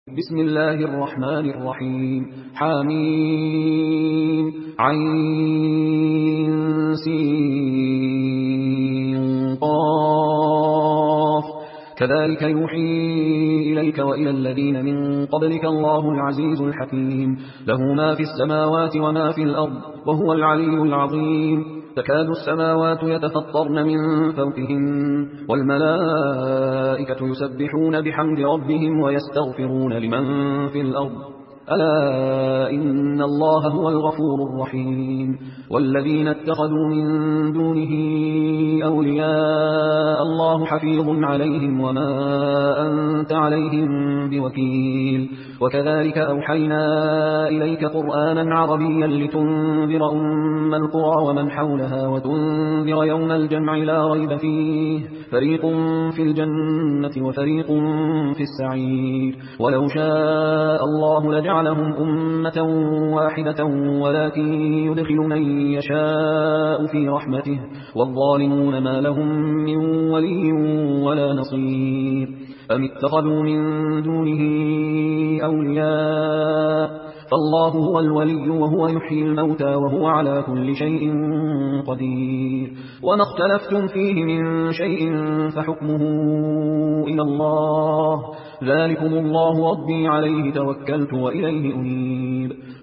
بسم الله الرحمن الرحيم. حميم عين سين قاف. كذلك يوحي إليك وإلى الذين من قبلك الله العزيز الحكيم، له ما في السماوات وما في الأرض وهو العلي العظيم. تكاد السماوات يتفطرن من فوقهن والملائكة يسبحون بحمد ربهم ويستغفرون لمن في الأرض ألا إن الله هو الغفور الرحيم. والذين اتخذوا من دونه أولياء الله حفيظ عليهم وما أنت عليهم بوكيل. وكذلك أوحينا إليك قرآنا عربيا لتنذر أم القرى ومن حولها وتنذر يوم الجمع لا ريب فيه، فريق في الجنة وفريق في السعير. ولو شاء الله لجعلهم أمة واحدة ولكن يدخل من يشاء في رحمته، والظالمون ما لهم من ولي ولا نصير. أم اتخذوا من دونه أولياء فالله هو الولي وهو يحيي الموتى وهو على كل شيء قدير. وما اختلفتم فيه من شيء فحكمه إلى الله، ذلكم الله ربي عليه توكلت وإليه أنيب.